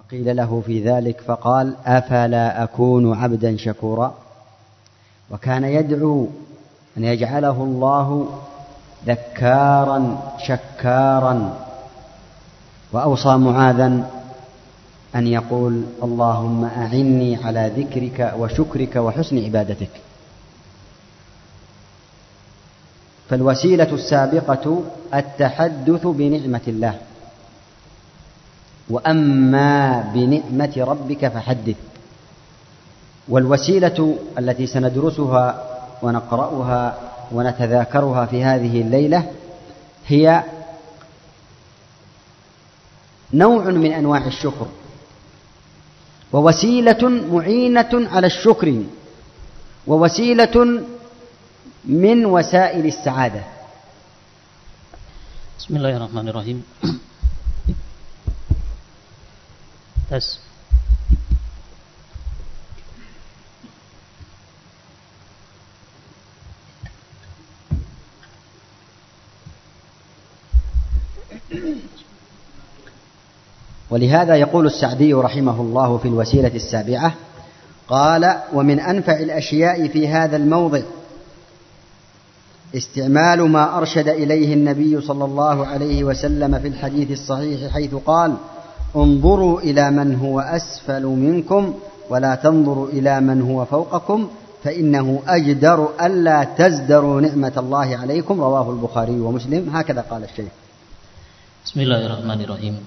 فقيل له في ذلك فقال أفلا أكون عبدا شكورا. وكان يدعو أن يجعله الله ذكارا شكارا، وأوصى معاذا أن يقول اللهم أعني على ذكرك وشكرك وحسن عبادتك. فالوسيلة السابقة التحدث بنعمة الله، وأما بنعمة ربك فحدث. والوسيلة التي سندرسها ونقرأها ونتذاكرها في هذه الليلة هي نوع من أنواع الشكر، ووسيلة معينة على الشكر، ووسيلة من وسائل السعادة. بسم الله الرحمن الرحيم. ولهذا يقول السعدي رحمه الله في الوسيلة السابعة قال: ومن أنفع الأشياء في هذا الموضع استعمال ما أرشد إليه النبي صلى الله عليه وسلم في الحديث الصحيح، حيث قال: انظروا إلى من هو أسفل منكم ولا تنظروا إلى من هو فوقكم فإنه أجدر ألا تزدروا نعمة الله عليكم. رواه البخاري ومسلم. هكذا قال الشيخ. بسم الله الرحمن الرحيم.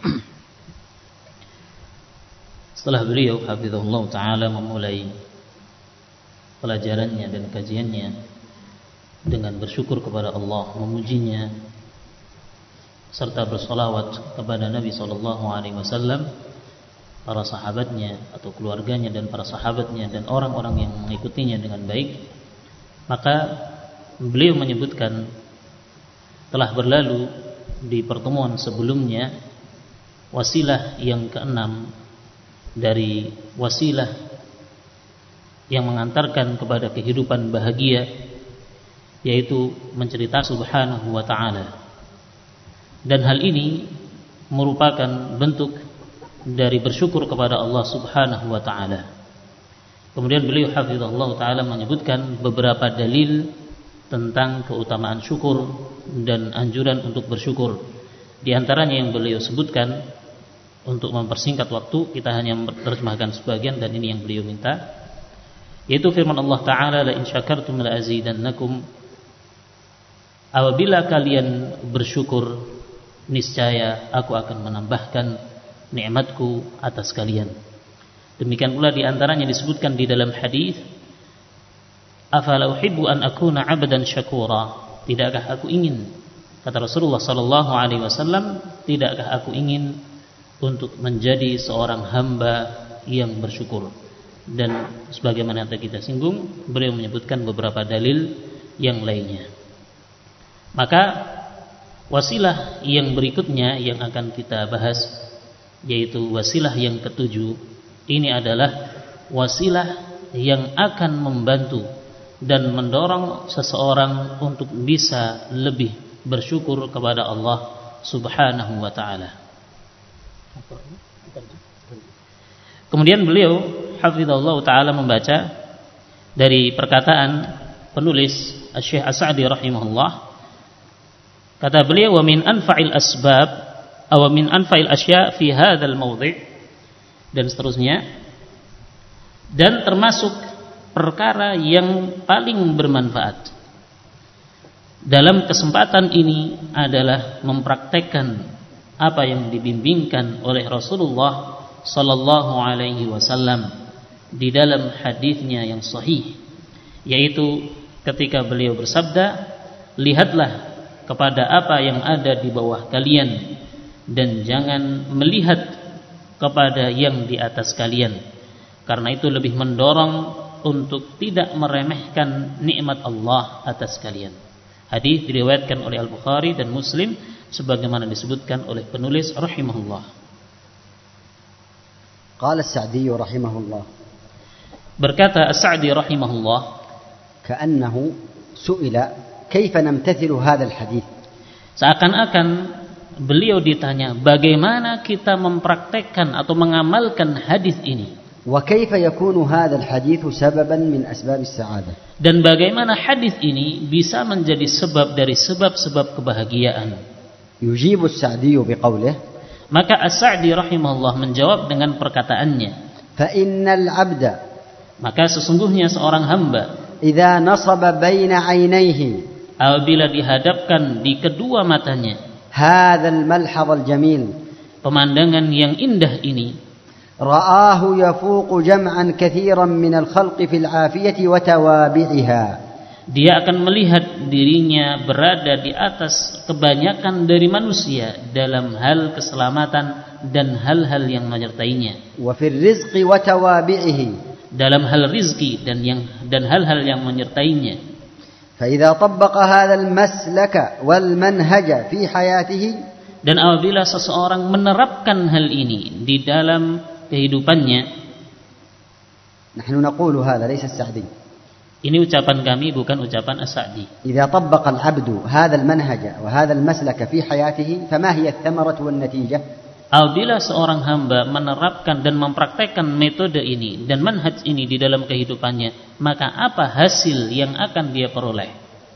Setelah beliau hafizahullah ta'ala memulai pelajarannya dan kajiannya dengan bersyukur kepada Allah, memujinya, serta bersolawat kepada Nabi SAW, para sahabatnya atau keluarganya dan para sahabatnya dan orang-orang yang mengikutinya dengan baik, maka beliau menyebutkan telah berlalu di pertemuan sebelumnya wasilah yang keenam dari wasilah yang mengantarkan kepada kehidupan bahagia, yaitu menceritakan subhanahu wa ta'ala. Dan hal ini merupakan bentuk dari bersyukur kepada Allah subhanahu wa ta'ala. Kemudian beliau hafizahullah ta'ala menyebutkan beberapa dalil tentang keutamaan syukur dan anjuran untuk bersyukur. Di antaranya yang beliau sebutkan, untuk mempersingkat waktu kita hanya menerjemahkan sebagian, dan ini yang beliau minta, yaitu firman Allah Ta'ala: la in syakartum la azidannakum. Apabila kalian bersyukur, niscaya aku akan menambahkan nikmatku atas kalian. Demikian pula di antaranya disebutkan di dalam hadis, afala uhibbu an akuna 'abdan syakura. Tidakkah aku ingin, kata Rasulullah sallallahu alaihi wasallam, tidakkah aku ingin untuk menjadi seorang hamba yang bersyukur. Dan sebagaimana yang kita singgung, beliau menyebutkan beberapa dalil yang lainnya. Maka wasilah yang berikutnya yang akan kita bahas, yaitu wasilah yang ketujuh. Ini adalah wasilah yang akan membantu dan mendorong seseorang untuk bisa lebih bersyukur kepada Allah subhanahu wa ta'ala. Kemudian beliau hafizahullah ta'ala membaca dari perkataan penulis Syekh As-Sa'di rahimahullah. Kata beliau, wa min anfa'il asbab aw min anfa'il asya' fi hadzal mawdhi', dan seterusnya, dan termasuk perkara yang paling bermanfaat dalam kesempatan ini adalah mempraktekkan apa yang dibimbingkan oleh Rasulullah sallallahu alaihi wasallam di dalam hadisnya yang sahih, yaitu ketika beliau bersabda, lihatlah kepada apa yang ada di bawah kalian dan jangan melihat kepada yang di atas kalian, karena itu lebih mendorong untuk tidak meremehkan nikmat Allah atas kalian. Hadis diriwayatkan oleh Al-Bukhari dan Muslim sebagaimana disebutkan oleh penulis rahimahullah. Qala As-Sa'di rahimahullah. Berkata As-Sa'di rahimahullah, ka'annahu su'ila kaifa namtathilu hadzal hadits. Seakan-akan beliau ditanya bagaimana kita mempraktekkan atau mengamalkan hadis ini. وكيف يكون هذا الحديث سببا من أسباب السعادة. Dan bagaimana hadis ini bisa menjadi sebab dari sebab-sebab kebahagiaan. يجيب السعدي بقوله. Maka As-Sa'di rahimahullah menjawab dengan perkataannya. فإن العبد. Maka sesungguhnya seorang hamba. إذا نصب بين عينيه. Apabila dihadapkan di kedua matanya. هذا الملحظ الجميل. Pemandangan yang indah ini. رآه يفوق جمعا كثيرا من الخلق في العافية وتوابعها. Dia akan melihat dirinya berada di atas kebanyakan dari manusia dalam hal keselamatan dan hal-hal yang menyertainya. وفي الرزق وتوابعه. Dalam hal rizki dan hal-hal yang menyertainya. فإذا طبق هذا المسلك والمنهج في حياته. Dan apabila seseorang menerapkan hal ini di dalam kehidupannya. نحن نقول هذا ليس السعدي. Ini ucapan kami, bukan ucapan As-Sa'di. إذا طبق العبد هذا المنهج وهذا المسلك في حياته فما هي الثمرة والنتيجة؟ Apabila seorang hamba menerapkan dan mempraktekkan metode ini dan manhaj ini di dalam kehidupannya, maka apa hasil yang akan dia peroleh?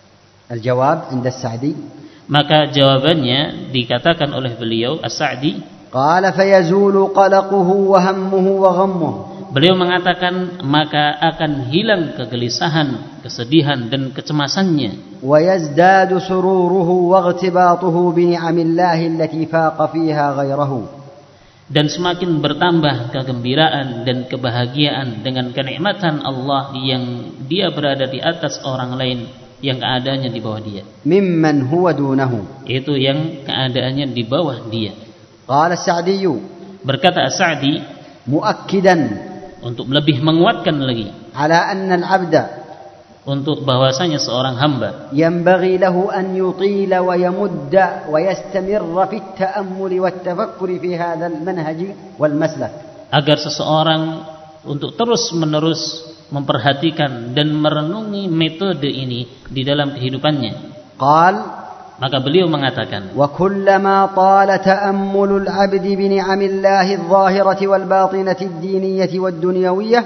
الجواب عند السعدي. Maka jawabannya dikatakan oleh beliau As-Sa'di. قال فيزول قلقه وهمه وغمه. Beliau mengatakan maka akan hilang kegelisahan, kesedihan dan kecemasannya. ويزداد سروره واغتباطه بنعم الله التي فاق فيها غيره. Dan semakin bertambah kegembiraan dan kebahagiaan dengan kenikmatan Allah yang dia berada di atas orang lain yang keadaannya di bawah dia. ممن هو دونه. Itu yang keadaannya di bawah dia. قال السعدي. Berkata As-Sa'di. مؤكدا. Untuk lebih menguatkan lagi. على أن العبد. Untuk bahwasanya seorang hamba. ينبغي له أن يطيل ويمد ويستمر في التأمل والتفكر في هذا المنهج والمسلك. Agar seseorang untuk terus menerus memperhatikan dan merenungi metode ini di dalam kehidupannya. قال. Maka beliau mengatakan, وكلما طال تأمل العبد بنعم الله الظاهرة والباطنة الدينية والدنيوية.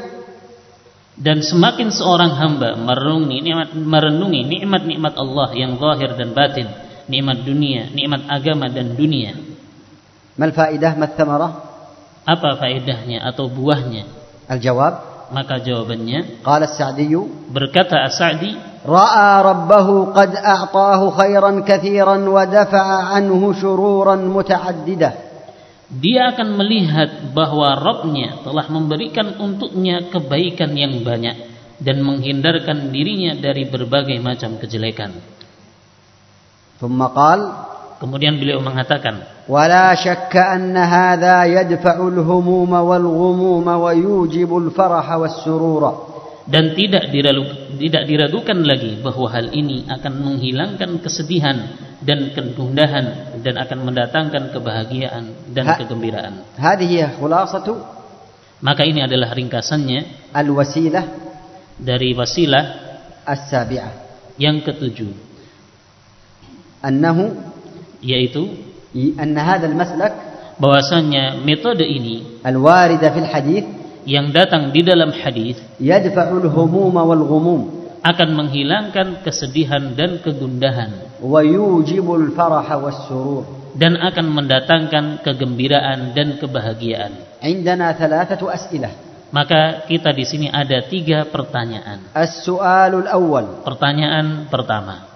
Dan semakin seorang hamba merenungi nikmat-nikmat Allah yang zahir dan batin, nikmat dunia, nikmat agama dan dunia. ما الفائدة ما الثمرة؟ Apa faedahnya atau buahnya? الجواب. Maka jawabannya. قال السعدي. Berkata As-Sa'di. رأى ربه قد أعطاه خيرا كثيرا ودفع عنه شرورا متعددة. Dia akan melihat bahwa Rabb-Nya telah memberikan untuknya kebaikan yang banyak dan menghindarkan dirinya dari berbagai macam kejelekan. ثم قال. Kemudian beliau mengatakan, ولا شك أن هذا يدفع الهموم والغموم ويوجب الفرح والسرور. Dan tidak diragukan lagi bahwa hal ini akan menghilangkan kesedihan dan kegundahan dan akan mendatangkan kebahagiaan dan kegembiraan. هذه خلاصة. Maka ini adalah ringkasannya الوسيلة dari wasilah السابعة. Yang ketujuh. أنه yaitu أن هذا المسلك bahwasanya metode ini الواردة في الحديث yang datang di dalam hadis يدفع الهموم والغموم akan menghilangkan kesedihan dan kegundahan ويوجب الفرح والسرور dan akan mendatangkan kegembiraan dan kebahagiaan. عندنا 3 أسئلة. Maka kita di sini ada 3 pertanyaan. السؤال الأول. Pertanyaan pertama.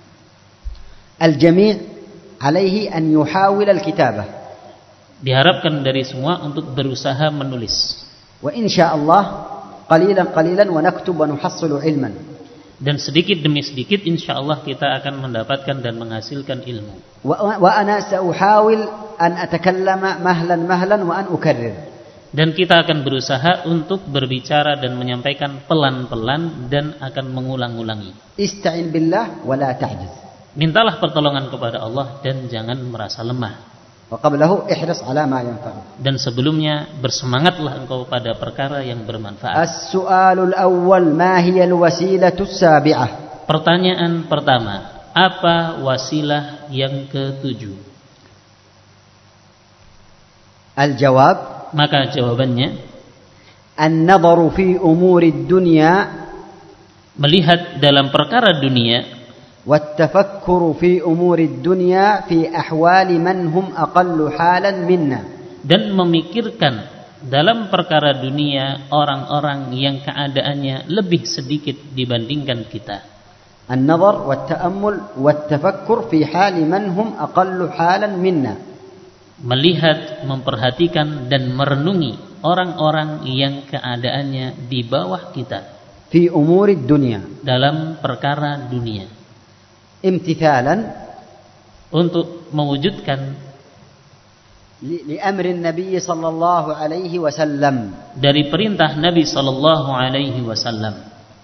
الجميع عليه أن يحاول الكتابة. Diharapkan dari semua untuk berusaha menulis. وإن شاء الله قليلا قليلا ونكتب ونحصل علما. Dan sedikit demi sedikit insyaallah kita akan mendapatkan dan menghasilkan ilmu. وأنا سأحاول أن أتكلم مهلا مهلا وأن أكرر. Dan kita akan berusaha untuk berbicara dan menyampaikan pelan-pelan dan akan mengulang-ulangi. استعن بالله ولا تعجز. Mintalah pertolongan kepada Allah dan jangan merasa lemah. وقبله احرص على ما ينفعك. Dan sebelumnya bersemangatlah engkau pada perkara yang bermanfaat. السؤال الأول ما هي الوسيلة السابعة. Pertanyaan pertama, apa wasilah yang ke-7? الجواب Maka jawabannya, النظر في أمور الدنيا melihat dalam perkara dunia والتفكر في أمور الدنيا في أحوال من هم أقل حالا منا dan memikirkan dalam perkara dunia orang-orang yang keadaannya lebih sedikit dibandingkan kita. النظر والتأمل والتفكر في حال من هم أقل حالا منا. Melihat, memperhatikan dan merenungi orang-orang yang keadaannya di bawah kita في أمور الدنيا dalam perkara dunia, امتثالا untuk mewujudkan لأمر النبي صلى الله عليه وسلم dari perintah Nabi sallallahu alaihi wasallam.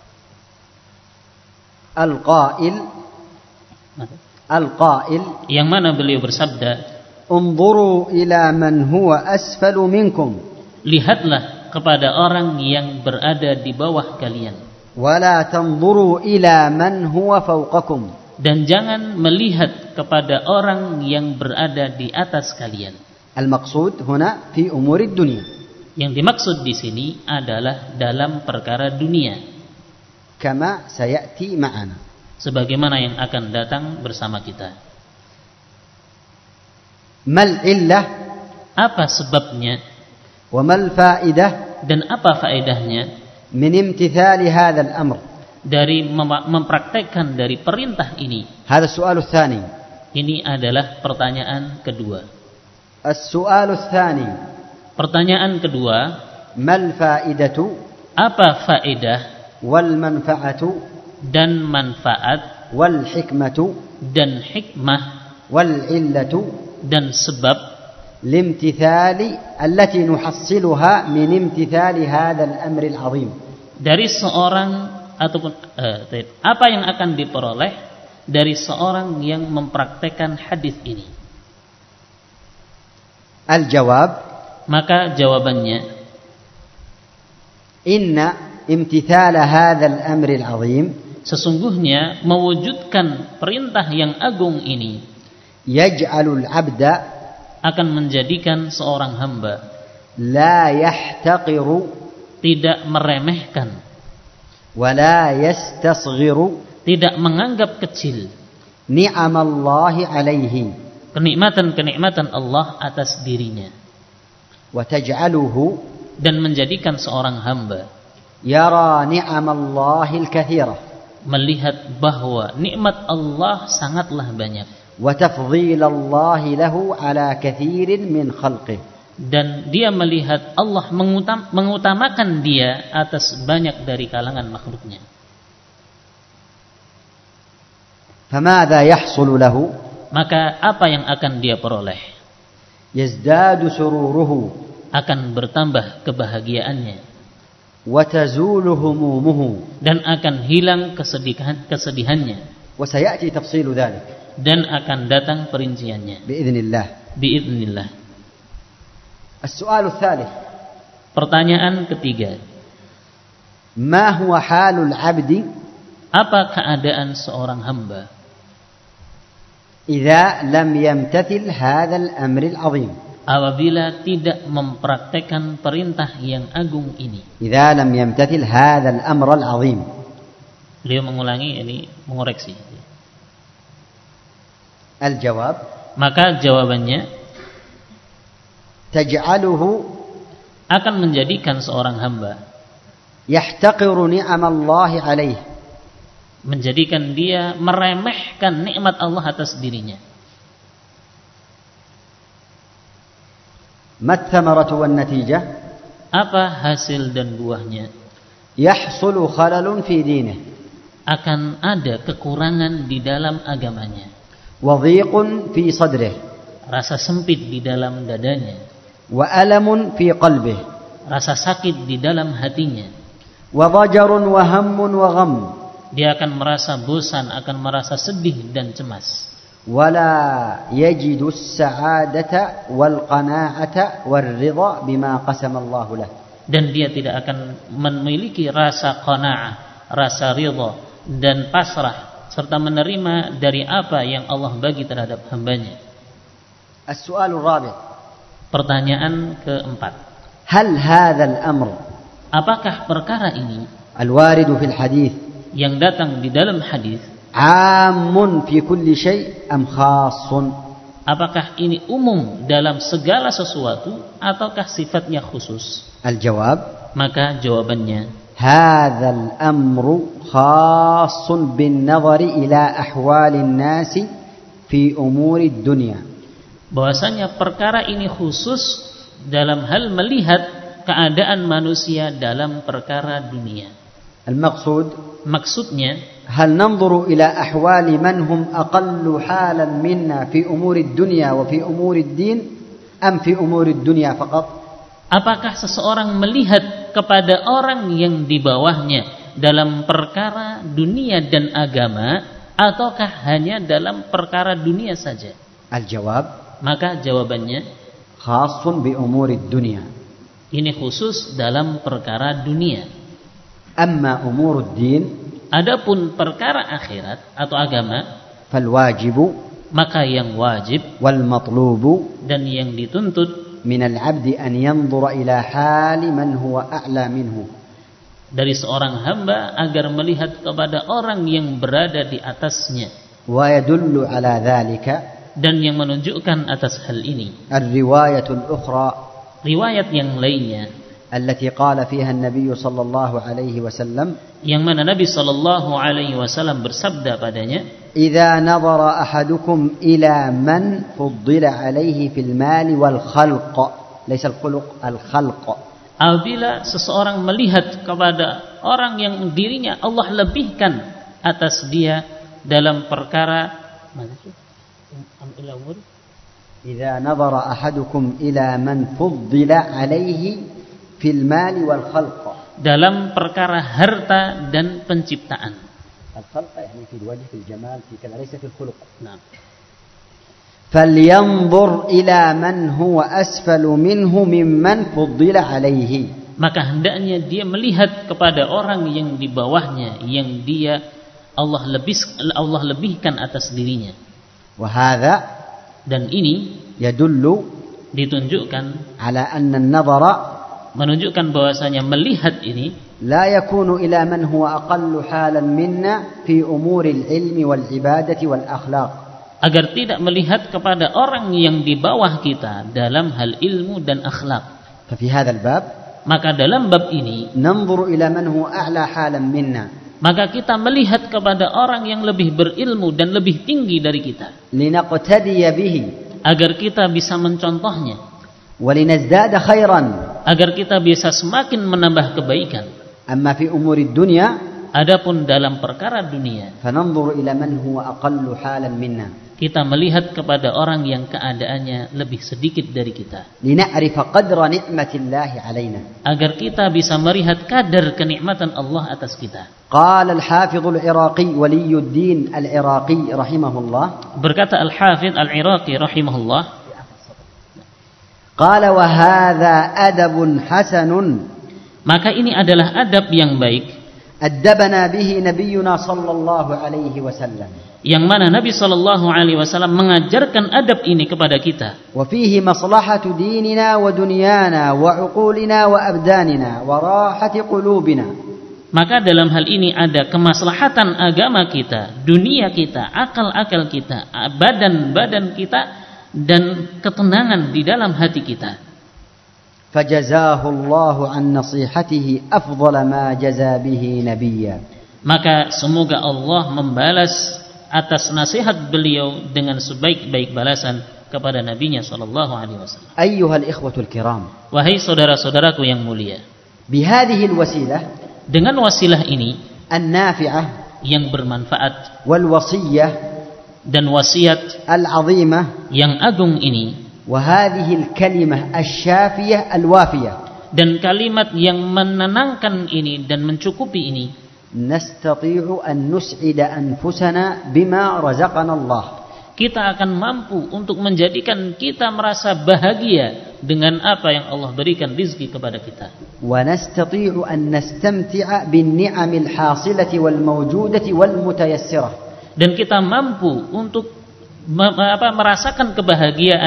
القائل Yang mana beliau bersabda, انظروا إلى من هو أسفل منكم lihatlah kepada orang yang berada di bawah kalian, ولا تنظروا إلى من هو فوقكم. dan jangan melihat kepada orang yang berada di atas kalian. المقصود هنا في أمور الدنيا. Yang dimaksud di sini adalah dalam perkara dunia, كما سيأتي معنا. sebagaimana yang akan datang bersama kita. ما العلة Apa sebabnya وما الفائدة dan apa faedahnya من امتثال هذا الأمر؟ dari mempraktekkan dari perintah ini? هذا السؤال الثاني. Ini adalah pertanyaan kedua. السؤال الثاني Pertanyaan kedua, ما الفائدة apa faedah والمنفعة dan manfaat والحكمة dan hikmah والعلة dan sebab الامتثال التي نحصلها من امتثال هذا الأمر العظيم؟ dari seorang ataupun apa yang akan diperoleh dari seorang yang mempraktekkan hadis ini? الجواب Maka jawabannya, إن امتثال هذا الأمر العظيم sesungguhnya mewujudkan perintah yang agung ini يجعل العبد akan menjadikan seorang hamba لا يحتقر tidak meremehkan, ولا يستصغر tidak menganggap kecil نعم الله عليه kenikmatan-kenikmatan Allah atas dirinya, وتجعله dan menjadikan seorang hamba يرى نعم الله الكثيرة melihat bahwa nikmat Allah sangatlah banyak وتفضيل الله له على كثير من خلقه. dan dia melihat Allah mengutamakan dia atas banyak dari kalangan makhluknya. فماذا يحصل له؟ Maka apa yang akan dia peroleh? يزداد سروره Akan bertambah kebahagiaannya وتزول همومه dan akan hilang kesedihannya, وسيأتي تفصيل ذلك dan akan datang perinciannya بإذن الله. biidznillah. السؤال الثالث Pertanyaan ketiga, ما هو حال العبد apa keadaan seorang hamba إذا لم يمتثل هذا الأمر العظيم؟ apabila tidak mempraktekkan perintah yang agung ini? إذا لم يمتثل هذا الأمر العظيم. Beliau mengulangi, ini mengoreksi. الجواب Maka jawabannya, تجعله akan menjadikan seorang hamba يحتقر نعم الله عليه menjadikan dia meremehkan nikmat Allah atas dirinya. ما الثمرة والنتيجة؟ Apa hasil dan buahnya? يحصل خلل في دينه Akan ada kekurangan di dalam agamanya, وضيق في صدره rasa sempit di dalam dadanya, وألم في قلبه rasa sakit di dalam hatinya. وضجر وهم وغم Dia akan merasa bosan, akan merasa sedih dan cemas. ولا يجد السعادة والقناعة والرضا بما قسم الله له. Dan dia tidak akan memiliki rasa qanaah, rasa ridha dan pasrah serta menerima dari apa yang Allah bagi terhadap hambanya. السؤال الرابع Pertanyaan keempat. هل هذا الأمر Apakah perkara ini الوارد في الحديث yang datang di dalam hadis عام في كل شيء أم خاص؟ apakah ini umum dalam segala sesuatu ataukah sifatnya khusus? الجواب Maka jawabannya, هذا الأمر خاص بالنظر إلى أحوال الناس في أمور الدنيا. bahwasanya perkara ini khusus dalam hal melihat keadaan manusia dalam perkara dunia. المقصود Maksudnya, هل ننظر إلى أحوال من هم أقل حالا منا في أمور الدنيا وفي أمور الدين أم في أمور الدنيا فقط؟ apakah seseorang melihat kepada orang yang di bawahnya dalam perkara dunia dan agama ataukah hanya dalam perkara dunia saja? الجواب Maka jawabannya, خاص بأمور الدنيا. ini khusus dalam perkara dunia. أما أمور الدين Adapun perkara akhirat atau agama, فالواجب maka yang wajib والمطلوب dan yang dituntut من العبد أن ينظر إلى حال من هو أعلى منه. dari seorang hamba agar melihat kepada orang yang berada di atasnya. ويدل على ذلك Dan yang menunjukkan atas hal ini الرواية الأخرى riwayat yang lainnya التي قال فيها النبي صلى الله عليه وسلم yang mana Nabi sallallahu alaihi wasallam bersabda padanya, إذا نظر أحدكم إلى من فضل عليه في المال والخلق ليس الخلق الخلق. apabila seseorang melihat kepada orang yang dirinya Allah lebihkan atas dia dalam perkara إذا نظر أحدكم إلى من فضل عليه في المال والخلق dalam perkara harta dan penciptaan. الخلق يعني في الوجه في الجمال في كذا ليس في الخلق. Nah, فلينظر إلى من هو أسفل منه ممن فضل عليه. maka hendaknya dia melihat kepada orang yang di bawahnya yang dia Allah lebihkan atas dirinya. وهذا Dan ini يدل ditunjukkan, على أن النظر menunjukkan bahwasanya melihat ini لا يكون إلى من هو أقل حالا منا في أمور العلم والعبادة والأخلاق. agar tidak melihat kepada orang yang di bawah kita dalam hal ilmu dan akhlak. ففي هذا الباب Maka dalam bab ini ننظر إلى من هو أعلى حالا منا maka kita melihat kepada orang yang lebih berilmu dan lebih tinggi dari kita لنقتدي به agar kita bisa mencontohnya, ولنزداد خيرا. agar kita bisa semakin menambah kebaikan. أما في أمور الدنيا Adapun dalam perkara dunia, فننظر إلى من هو أقل حالا منا kita melihat kepada orang yang keadaannya lebih sedikit dari kita, لنعرف قدر نعمة الله علينا. agar kita bisa melihat kadar kenikmatan Allah atas kita. قال الحافظ العراقي ولي الدين العراقي رحمه الله Berkata Al-Hafidh Al-Iraqi rahimahullah, قال وهذا أدب حسن maka ini adalah adab yang baik أدبنا به نبينا صلى الله عليه وسلم yang mana Nabi sallallahu alaihi wasallam mengajarkan adab ini kepada kita. وفيه مصلحة ديننا ودنيانا وعقولنا وأبداننا وراحة قلوبنا. Maka dalam hal ini ada kemaslahatan agama kita, dunia kita, akal-akal kita, badan-badan kita, dan ketenangan di dalam hati kita. فجزاه الله عن نصيحته أفضل ما جزى به نبيا. Maka semoga Allah membalas atas nasihat beliau dengan sebaik-baik balasan kepada nabinya sallallahu alaihi wasallam. أيها الإخوة الكرام, Wahai saudara-saudaraku yang mulia, بهذه الوسيلة dengan wasilah ini النافعة yang bermanfaat والوصية dan wasiat العظيمة yang agung ini, وهذه الكلمة الشافية الوافية dan kalimat yang menenangkan ini dan mencukupi ini, نستطيع أن نسعد أنفسنا بما رزقنا الله. kita akan mampu untuk menjadikan kita merasa bahagia dengan apa yang Allah berikan rizki kepada kita. ونستطيع أن نستمتع بالنعم الحاصلة والموجودة والمتيسرة. Dan kita mampu untuk merasakan kebahagiaan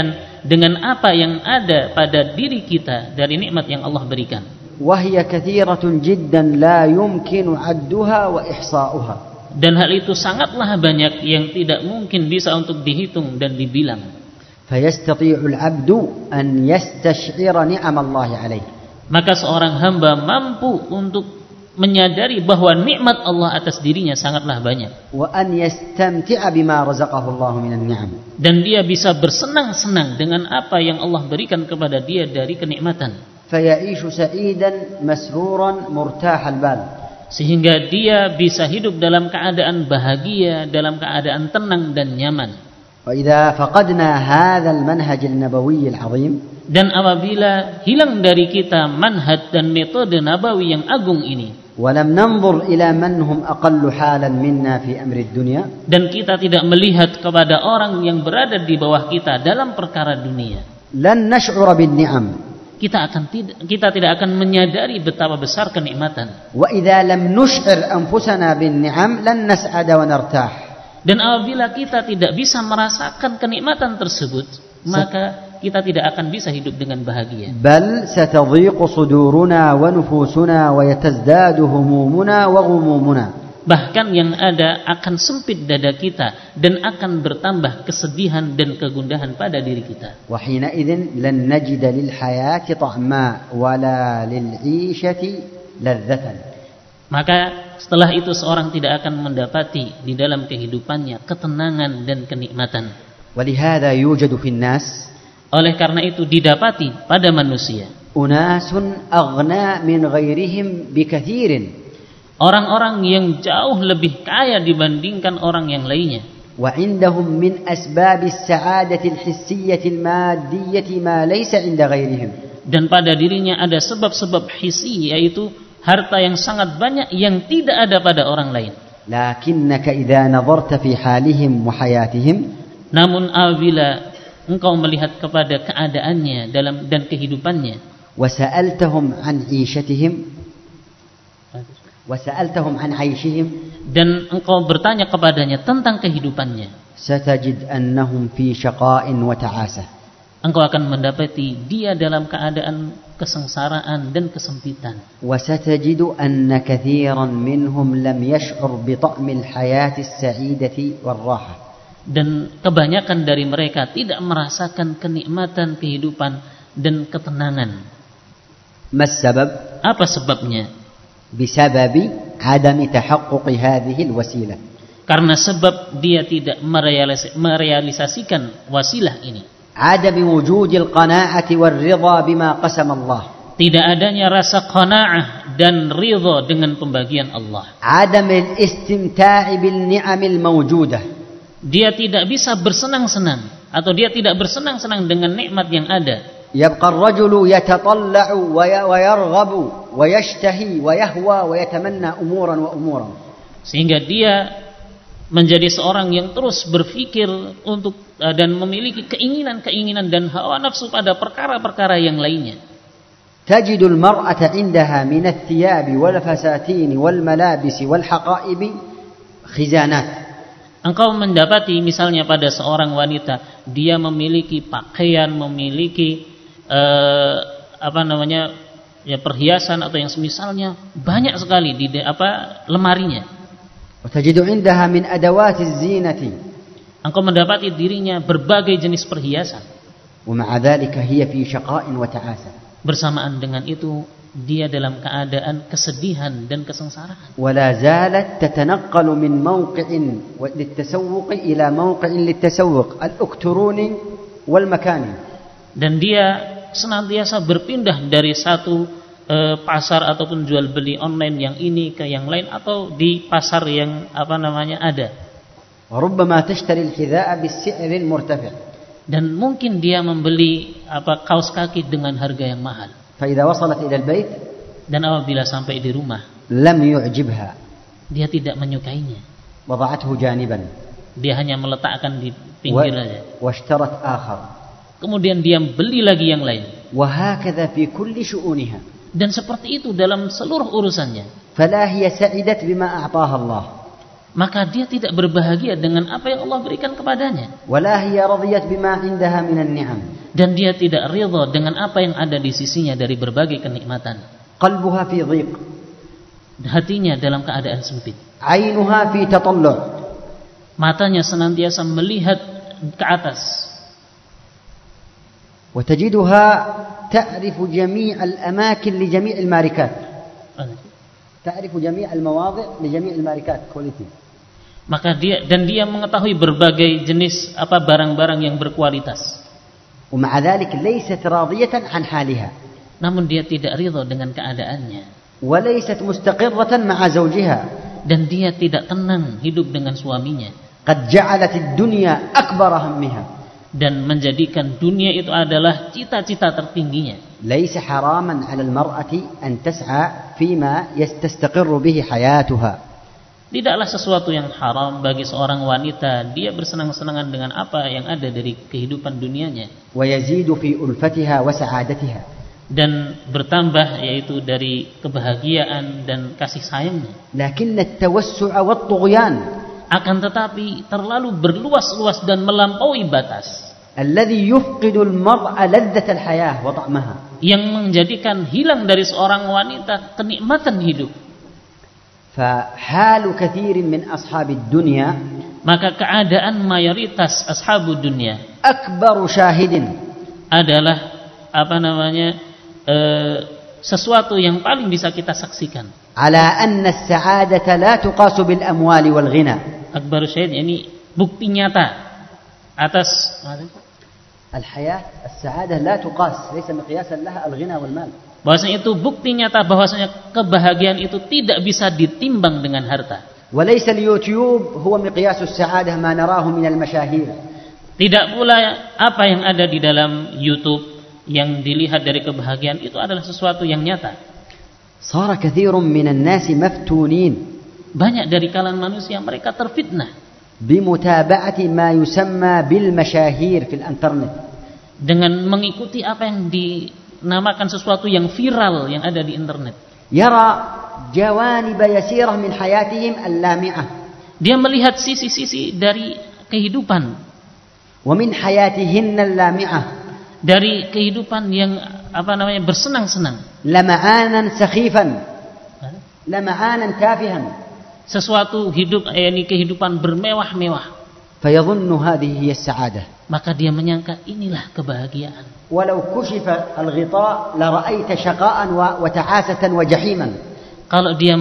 dengan apa yang ada pada diri kita dari nikmat yang Allah berikan. وهي كثيرة جدا لا يمكن عدها وإحصاؤها. Dan hal itu sangatlah banyak yang tidak mungkin bisa untuk dihitung dan dibilang. فيستطيع العبد أن يستشعر نعم الله عليه. Maka seorang hamba mampu untuk menyadari bahwa nikmat Allah atas dirinya sangatlah banyak. وأن يستمتع بما رزقه الله من النعم. Dan dia bisa bersenang-senang dengan apa yang Allah berikan kepada dia dari kenikmatan. فيعيش سعيدا مسرورا مرتاح البال. Sehingga dia bisa hidup dalam keadaan bahagia, dalam keadaan tenang dan nyaman. وإذا فقدنا هذا المنهج النبوي العظيم. Dan apabila hilang dari kita manhaj dan metode nabawi yang agung ini, ولم ننظر إلى من هم أقل حالا منا في أمر الدنيا. Dan kita tidak melihat kepada orang yang berada di bawah kita dalam perkara dunia, لن نشعر بالنعم. kita tidak akan menyadari betapa besar kenikmatan. وإذا لم نشعر أنفسنا بالنعم لن نسعد ونرتاح. Dan apabila kita tidak bisa merasakan kenikmatan tersebut, maka kita tidak akan bisa hidup dengan bahagia. بل ستضيق صدورنا ونفوسنا ويتزداد همومنا وغمومنا. Bahkan yang ada akan sempit dada kita dan akan bertambah kesedihan dan kegundahan pada diri kita. وحينئذ لن نجد للحياة طعما ولا للعيشة لذة. Maka setelah itu seorang tidak akan mendapati di dalam kehidupannya ketenangan dan kenikmatan. ولهذا يوجد في الناس. Oleh karena itu didapati pada manusia أناس أغنى من غيرهم بكثير. orang-orang yang jauh lebih kaya dibandingkan orang yang lainnya. وعندهم من أسباب السعادة الحسية المادية ما ليس عند غيرهم. Dan pada dirinya ada sebab-sebab hissi, yaitu harta yang sangat banyak yang tidak ada pada orang lain. لكنك إذا نظرت في حالهم وحياتهم. Namun apabila engkau melihat kepada keadaannya dan kehidupannya, وسألتهم عن عيشهم, dan engkau bertanya kepadanya tentang kehidupannya, ستجد أنهم في شقاء وتعاسة. engkau akan mendapati dia dalam keadaan kesengsaraan dan kesempitan. وستجد أن كثيرا منهم لم يشعر بطعم الحياة السعيدة والراحة. Dan kebanyakan dari mereka tidak merasakan kenikmatan kehidupan dan ketenangan. ما السبب؟ Apa sebabnya? بسبب عدم تحقق هذه الوسيلة. Karena sebab dia tidak merealisasikan wasilah ini. عدم وجود القناعة والرضا بما قسم الله. Tidak adanya rasa qanaah dan ridha dengan pembagian Allah. عدم الاستمتاع بالنعم الموجودة. Dia tidak bisa bersenang-senang atau dia tidak bersenang-senang dengan nikmat yang ada. يبقى الرجل يتطلع ويرغب ويشتهي ويهوى ويتمنى أمورا وأمورا. Sehingga dia menjadi seorang yang terus berpikir untuk dan memiliki keinginan-keinginan dan hawa nafsu pada perkara-perkara yang lainnya. تجد المرأة عندها من الثياب والفساتين والملابس والحقائب خزانات. Engkau mendapati misalnya pada seorang wanita, dia memiliki pakaian, memiliki perhiasan atau yang semisalnya banyak sekali di lemarinya. وتجد عندها من أدوات الزينة. Engkau mendapati dirinya berbagai jenis perhiasan. ومع ذلك هي في شقاء وتعاسة. Bersamaan dengan itu dia dalam keadaan kesedihan dan kesengsaraan. ولا زالت تتنقل من موقع للتسوق إلى موقع للتسوق الإلكتروني والمكاني. Dan dia senantiasa berpindah dari satu pasar ataupun jual beli online yang ini ke yang lain atau di pasar yang ada. وربما تشتري الحذاء بالسعر المرتفع. Dan mungkin dia membeli kaos kaki dengan harga yang mahal. فإذا وصلت إلى البيت. Dan apabila sampai di rumah, لم يعجبها. Dia tidak menyukainya. وضعته جانبا. Dia hanya meletakkan di pinggir saja. واشترت آخر. Kemudian dia beli lagi yang lain. وهكذا في كل شؤونها. Dan seperti itu dalam seluruh urusannya. فلا هي سعدت بما أعطاها الله. Maka dia tidak berbahagia dengan apa yang Allah berikan kepadanya. ولا هي رضيت بما عندها من النعم. dan dia tidak ridha dengan apa yang ada di sisinya dari berbagai kenikmatan. قلبها في ضيق. Hatinya dalam keadaan sempit. عينها في تطلع. Matanya senantiasa melihat ke atas. وتجدها تعرف جميع الأماكن لجميع الماركات. تعرف جميع المواضع لجميع الماركات quality. Maka dia mengetahui berbagai jenis barang-barang yang berkualitas. ومع ذلك ليست راضية عن حالها. Namun dia tidak ridha dengan keadaannya. وليست مستقرة مع زوجها. Dan dia tidak tenang hidup dengan suaminya. قد جعلت الدنيا أكبر همها. Dan menjadikan dunia itu adalah cita-cita tertingginya. ليس حراما على المرأة أن تسعى فيما تستقر به حياتها. Tidaklah sesuatu yang haram bagi seorang wanita dia bersenang-senangan dengan apa yang ada dari kehidupan dunianya. ويزيد في ألفتها وسعادتها. Dan bertambah yaitu dari kebahagiaan dan kasih sayangnya. لكن التوسع والطغيان akan tetapi terlalu berluas-luas dan melampaui batas. الذي يفقد المرأة لذة الحياة وطعمها. Yang menjadikan hilang dari seorang wanita kenikmatan hidup. فحال كثير من أصحاب الدنيا. Maka keadaan mayoritas ashabud dunia. أكبر شاهد. Adalah sesuatu yang paling bisa kita saksikan. على أن السعادة لا تقاس بالأموال والغنى. Akbar syahid ini bukti nyata atas الحياة السعادة لا تقاس ليس مقياسا لها الغنى والمال. Bahwasanya itu bukti nyata bahwasanya kebahagiaan itu tidak bisa ditimbang dengan harta. وليس اليوتيوب هو مقياس السعادة ما نراه من المشاهير. Tidak pula apa yang ada di dalam YouTube yang dilihat dari kebahagiaan itu adalah sesuatu yang nyata. صار كثير من الناس مفتونين. Banyak dari kalangan manusia mereka terfitnah بمتابعة ما يسمى بالمشاهير في الانترنت. Dengan mengikuti apa yang dinamakan sesuatu yang viral yang ada di internet. يرى جوانب يسيرة من حياتهم اللامعة. Dia melihat sisi-sisi dari kehidupan. ومن حياتهن اللامعة. Dari kehidupan yang bersenang-senang. لمعانا سخيفا. لمعانا تافها. Sesuatu hidup kehidupan bermewah-mewah. فيظن هذه هي السعادة. Maka dia menyangka inilah kebahagiaan. ولو كشف الغطاء لرأيت شقاء وتعاسة وجحيما. Kalau dia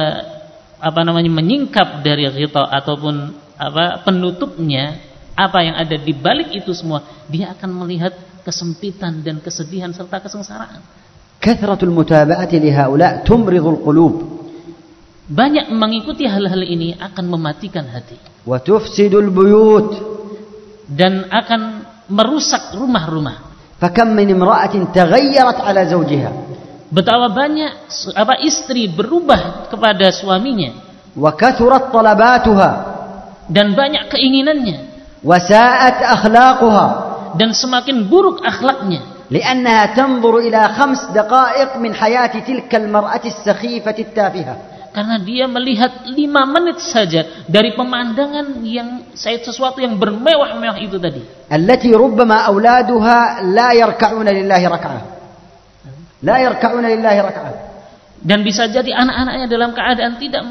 menyingkap dari ghita ataupun penutupnya, apa yang ada di balik itu semua, dia akan melihat kesempitan dan kesedihan serta kesengsaraan. كثرة المتابعة لهؤلاء تمرض القلوب. Banyak mengikuti hal-hal ini akan mematikan hati. وتفسد البيوت. Dan akan merusak rumah-rumah. فكم من امرأة تغيرت على زوجها. Betapa banyak istri berubah kepada suaminya. وكثرت طلباتها. Dan banyak keinginannya. وساءت أخلاقها. Dan semakin buruk akhlaknya. لأنها تنظر إلى 5 دقائق من حياة تلك المرأة السخيفة التافهة. Karena dia melihat 5 menit saja dari pemandangan yang sesuatu yang bermewah-mewah itu tadi. التي ربما أولادها لا يركعون لله ركعة. لا يركعون لله ركعة. Dan bisa jadi anak-anaknya dalam keadaan tidak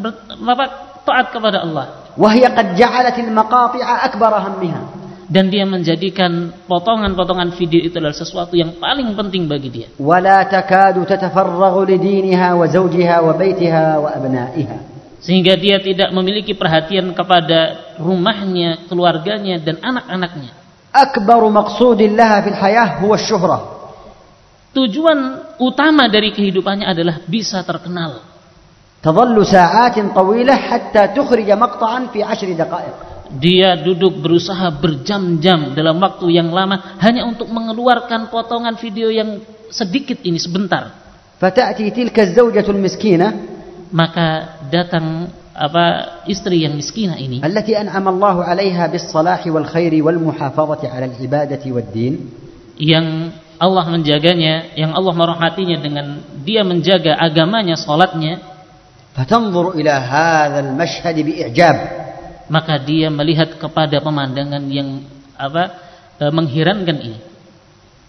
taat kepada Allah. وهي قد جعلت المقاطع أكبر همها. Dan dia menjadikan potongan-potongan video itu adalah sesuatu yang paling penting bagi dia. ولا تكاد تتفرغ لدينها وزوجها وبيتها وأبنائها. Sehingga dia tidak memiliki perhatian kepada rumahnya, keluarganya dan anak-anaknya. أكبر مقصود لها في الحياة هو الشهرة. Tujuan utama dari kehidupannya adalah bisa terkenal. تظل ساعات طويلة حتى تخرج مقطعا في 10 دقائق. Dia duduk berusaha berjam-jam dalam waktu yang lama hanya untuk mengeluarkan potongan video yang sedikit ini sebentar. فتأتي تلك الزوجة المسكينة. Maka datang istri yang miskinah ini. التي أنعم الله عليها بالصلاح والخير والمحافظة على العبادة والدين. Yang Allah menjaganya, yang Allah merahmatinya dengan dia menjaga agamanya, salatnya. فتنظر إلى هذا المشهد بإعجاب. Maka dia melihat kepada pemandangan yang mengherankan ini.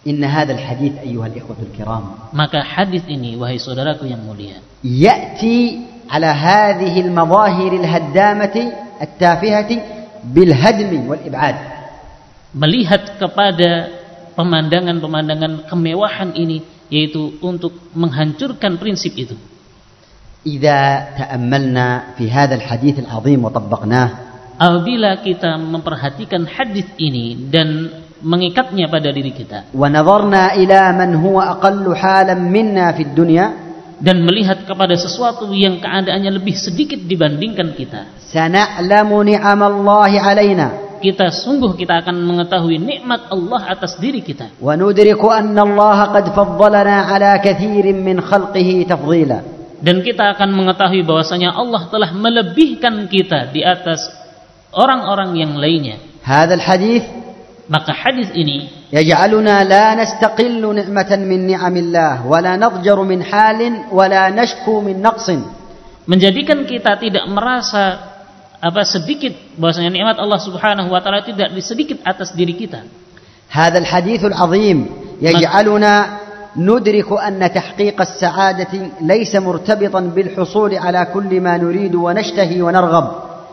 إن هذا الحديث أيها الإخوة الكرام Maka hadis ini, wahai saudaraku yang mulia, يأتي على هذه المظاهر الهدامة التافهة بالهدم والإبعاد. melihat kepada pemandangan-pemandangan kemewahan ini, yaitu untuk menghancurkan prinsip itu. إذا تأملنا في هذا الحديث العظيم وطبقناه, Apabila kita memperhatikan hadis ini dan mengikatnya pada diri kita, ونظرنا إلى من هو أقل حالا منا في الدنيا, dan melihat kepada sesuatu yang keadaannya lebih sedikit dibandingkan kita, سنعلم نعم الله علينا, kita akan mengetahui nikmat Allah atas diri kita, وندرك أن الله قد فضلنا على كثير من خلقه تفضيلا. dan kita akan mengetahui bahwasanya Allah telah melebihkan kita di atas orang-orang yang lainnya. هذا الحديث Maka hadis ini يجعلنا لا نستقل نعمة من نعم الله ولا نضجر من حال ولا نشكو من نقص, menjadikan kita tidak merasa sedikit bahwasanya nikmat Allah Subhanahu wa taala tidak sedikit atas diri kita. هذا الحديث العظيم يجعلنا ندرك أن تحقيق السعادة ليس مرتبطا بالحصول على كل ما نريد ونشتهي ونرغب.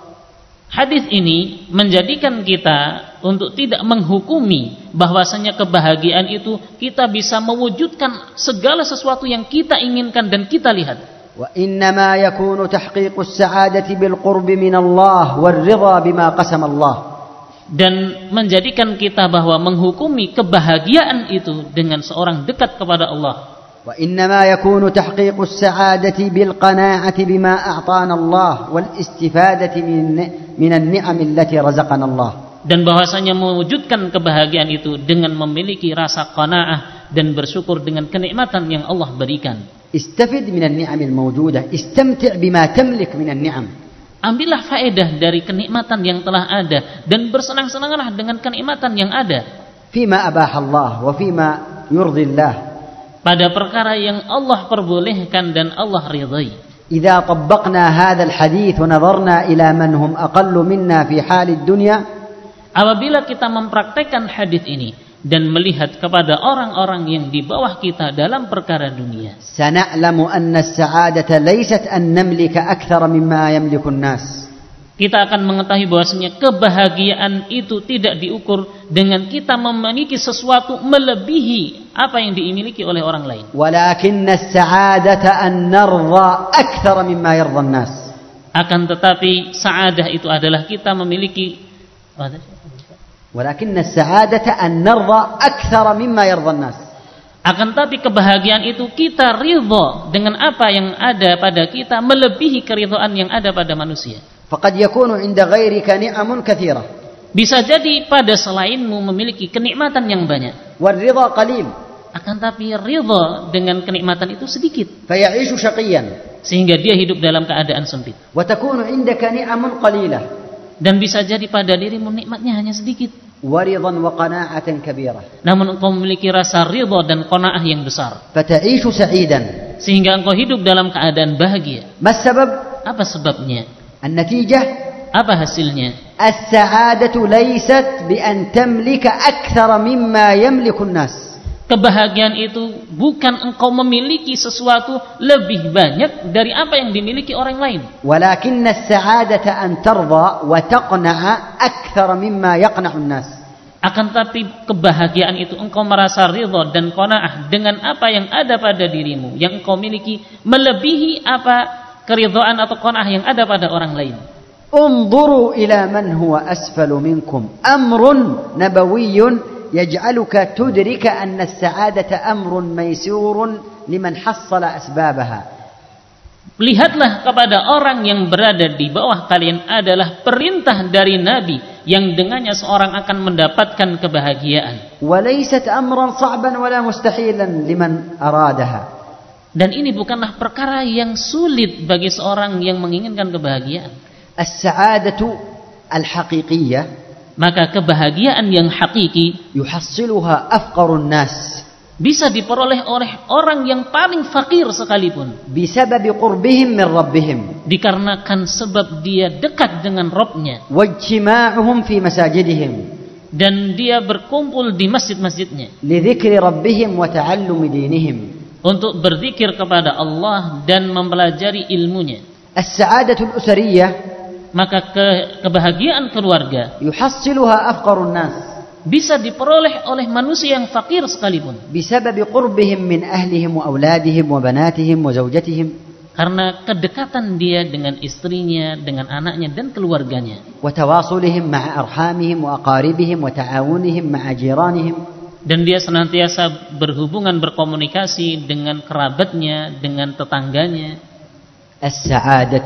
Hadis ini menjadikan kita untuk tidak menghukumi bahwasanya kebahagiaan itu kita bisa mewujudkan segala sesuatu yang kita inginkan dan kita lihat. وإنما يكون تحقيق السعادة بالقرب من الله والرضا بما قسم الله. Dan menjadikan kita bahwa menghukumi kebahagiaan itu dengan seorang dekat kepada Allah. وإنما يكون تحقيق السعادة بالقناعة بما أعطانا الله والاستفادة من النعم التي رزقنا الله. Dan bahwasanya mewujudkan kebahagiaan itu dengan memiliki rasa qanaah dan bersyukur dengan kenikmatan yang Allah berikan. استفد من النعم الموجودة, استمتع بما تملك من النعم. Ambillah faedah dari kenikmatan yang telah ada dan bersenang-senanglah dengan kenikmatan yang ada. فيما أباح الله وفيما يرضي الله. Pada perkara yang Allah perbolehkan dan Allah ridai. إذا طبقنا هذا الحديث ونظرنا إلى من هم أقل منا في حال الدنيا, apabila kita mempraktekkan hadis ini dan melihat kepada orang-orang yang di bawah kita dalam perkara dunia, سنعلم أن السعادة ليست أن نملك أكثر مما يملك الناس. Kita akan mengetahui bahwasanya kebahagiaan itu tidak diukur dengan kita memiliki sesuatu melebihi apa yang dimiliki oleh orang lain. ولكن السعادة أن نرضى أكثر مما يرضى الناس. Akan tetapi sa'adah itu adalah kita memiliki ولكن السعادة أن نرضى أكثر مما يرضى الناس. Akan tetapi kebahagiaan itu kita ridha dengan apa yang ada pada kita melebihi keridhaan yang ada pada manusia. فقد يكون عند غيرك نعم كثيرة. Bisa jadi pada selainmu memiliki kenikmatan yang banyak. والرضا قليل. Akan tapi ridha dengan kenikmatan itu sedikit. فيعيش شقيا. Sehingga dia hidup dalam keadaan sempit. وتكون عندك نعم قليلة. Dan bisa jadi pada dirimu nikmatnya hanya sedikit. ورضا وقناعة كبيرة. Namun engkau memiliki rasa ridha dan qanaah yang besar. فتعيش سعيدا. Sehingga engkau hidup dalam keadaan bahagia. ما السبب؟ Apa sebabnya? النتيجة؟ Apa hasilnya? السعادة ليست بأن تملك أكثر مما يملك الناس. Kebahagiaan itu bukan engkau memiliki sesuatu lebih banyak dari apa yang dimiliki orang lain. ولكن السعادة أن ترضى وتقنع أكثر مما يقنع الناس. Akan tapi kebahagiaan itu engkau merasa ridha dan qanaah dengan apa yang ada pada dirimu, yang engkau miliki melebihi apa keridhaan atau qanaah yang ada pada orang lain. انظروا إلى من هو أسفل منكم. أمر نبوي يجعلك تدرك أن السعادة أمر ميسور لمن حصل أسبابها. Lihatlah kepada orang yang berada di bawah kalian adalah perintah dari Nabi yang dengannya seorang akan mendapatkan kebahagiaan. وليست أمرا صعبا ولا مستحيلا لمن أرادها. Dan ini bukanlah perkara yang sulit bagi seorang yang menginginkan kebahagiaan. السعادة الحقيقية, maka kebahagiaan yang hakiki يحصلها أفقر الناس, bisa diperoleh oleh orang yang paling fakir sekalipun, بسبب قربهم من ربهم, dikarenakan sebab dia dekat dengan Rabb-nya, واجتماعهم في مساجدهم, dan dia berkumpul di masjid-masjidnya لذكر ربهم وتعلم دينهم. untuk berzikir kepada Allah dan mempelajari ilmunya. السعادة الأسرية Maka kebahagiaan keluarga يحصلها أفقر الناس bisa diperoleh oleh manusia yang fakir sekalipun بسبب قربهم من أهلهم وأولادهم وبناتهم وزوجتهم, karena kedekatan dia dengan istrinya, dengan anaknya dan keluarganya, وتواصلهم مع أرحامهم وأقاربهم وتعاونهم مع جيرانهم. dan dia senantiasa berhubungan, berkomunikasi dengan kerabatnya, dengan tetangganya. السعادة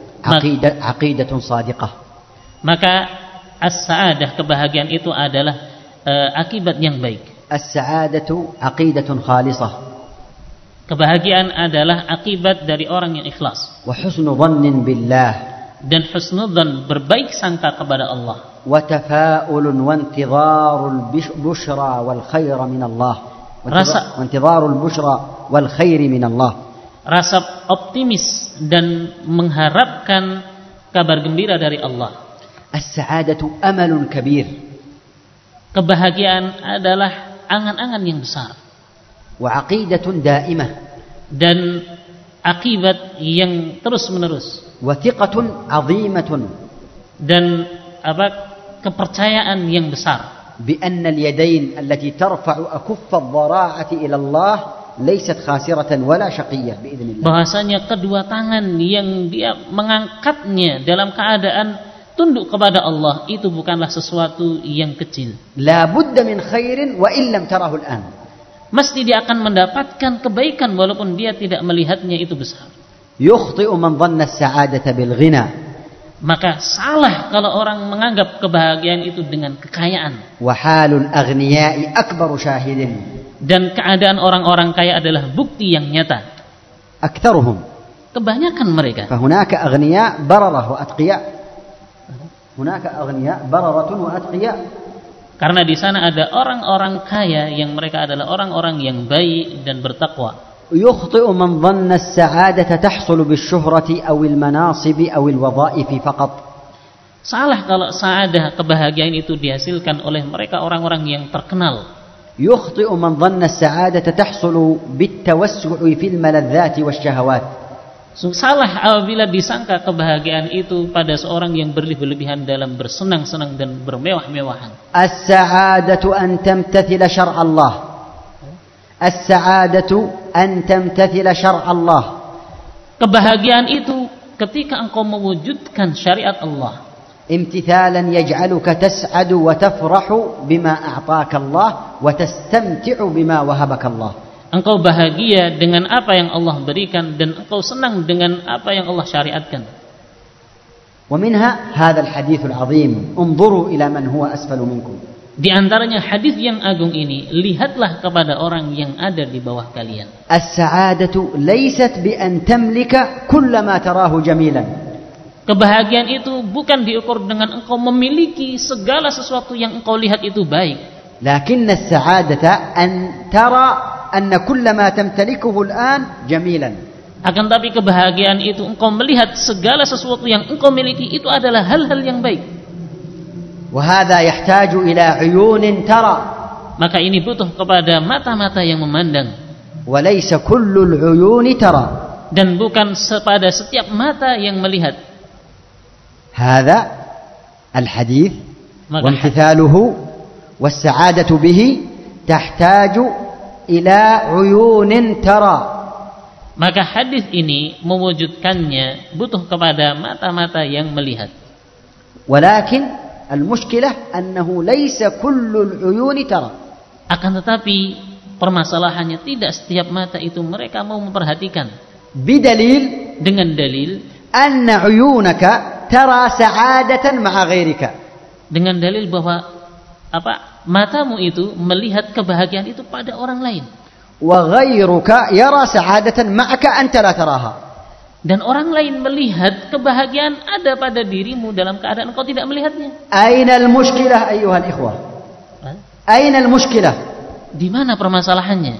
عقيدة صادقة. Maka as-sa'adah, kebahagiaan itu adalah akibat yang baik. السعادة عقيدة خالصة. Kebahagiaan adalah akibat dari orang yang ikhlas. وحسن ظن بالله. Dan husnudzan, berbaik sangka kepada Allah. وتفاؤل وانتظار البشرى والخير من الله. وانتظار البشرى والخير من الله. Rasa optimis dan mengharapkan kabar gembira dari Allah. السعادة أمل كبير. Kebahagiaan adalah angan-angan yang besar. وعقيدة دائمة. Dan akibat yang terus-menerus. وثقة عظيمة. Dan kepercayaan yang besar. بأن اليدين التي ترفع أكف الضراعة إلى الله ليست خاسرة ولا شقية بإذن الله. Bahasanya kedua tangan yang dia mengangkatnya dalam keadaan tunduk kepada Allah itu bukanlah sesuatu yang kecil. لا بد من خير وإن لم تره الآن. Mesti dia akan mendapatkan kebaikan walaupun dia tidak melihatnya itu besar. يخطئ من ظن السعادة بالغنى. Maka salah kalau orang menganggap kebahagiaan itu dengan kekayaan. وحال الأغنياء أكبر شاهد. Dan keadaan orang-orang kaya adalah bukti yang nyata. أكثرهم. Kebanyakan mereka. فهناك أغنياء بررة وأتقياء. هناك أغنياء بررة وأتقياء. Karena di sana ada orang-orang kaya yang mereka adalah orang-orang yang baik dan bertakwa. يخطئ من ظن السعادة تحصل بالشهرة أو المناصب أو الوظائف فقط. Salah kalau sa'adah, kebahagiaan itu dihasilkan oleh mereka orang-orang yang terkenal. يخطئ من ظن السعادة تحصل بالتوسع في الملذات والشهوات. Salah apabila disangka kebahagiaan itu pada seorang yang berlebihan dalam bersenang-senang dan bermewah-mewahan. السعادة أن تمتثل شرع الله. السعادة أن تمتثل شرع الله. Kebahagiaan itu ketika engkau mewujudkan syariat Allah. امتثالا يجعلك تسعد وتفرح بما أعطاك الله وتستمتع بما وهبك الله. Engkau bahagia dengan apa yang Allah berikan dan engkau senang dengan apa yang Allah syariatkan. ومنها هذا الحديث العظيم انظروا إلى من هو أسفل منكم. Di antaranya hadis yang agung ini, lihatlah kepada orang yang ada di bawah kalian. السعادة ليست بأن تملك كل ما تراه جميلا. Kebahagiaan itu bukan diukur dengan engkau memiliki segala sesuatu yang engkau lihat itu baik. لكن السعادة أن ترى أن كل ما تمتلكه الآن جميلا. Akan tapi kebahagiaan itu engkau melihat segala sesuatu yang engkau miliki itu adalah hal-hal yang baik. وهذا يحتاج إلى عيون ترى. Maka ini butuh kepada mata-mata yang memandang. وليس كل العيون ترى. Dan bukan pada setiap mata yang melihat. هذا الحديث وامتثاله والسعادة به تحتاج إلى عيون ترى. Maka hadis ini mewujudkannya butuh kepada mata-mata yang melihat. ولكن المشكلة أنه ليس كل العيون ترى. Akan tetapi permasalahannya tidak setiap mata itu mereka mau memperhatikan. بدليل, dengan dalil أن عيونك ترى سعادة مع غيرك. Dengan dalil bahwa matamu itu melihat kebahagiaan itu pada orang lain. وغيرك يرى سعادة معك أنت لا تراها. Dan orang lain melihat kebahagiaan ada pada dirimu dalam keadaan engkau tidak melihatnya. أين المشكلة أيها الإخوة؟ أين المشكلة؟ Di mana permasalahannya?